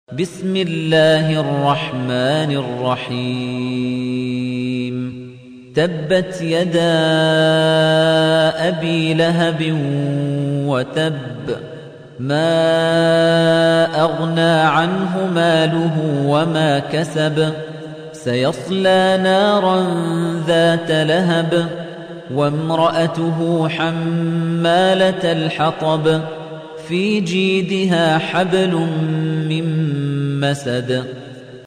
بسم الله الرحمن الرحيم تبت يدا أبي لهب وتب ما أغنى عنه ماله وما كسب سيصلى نارا ذات لهب وامرأته حمالة الحطب في جيدها حبل من مسد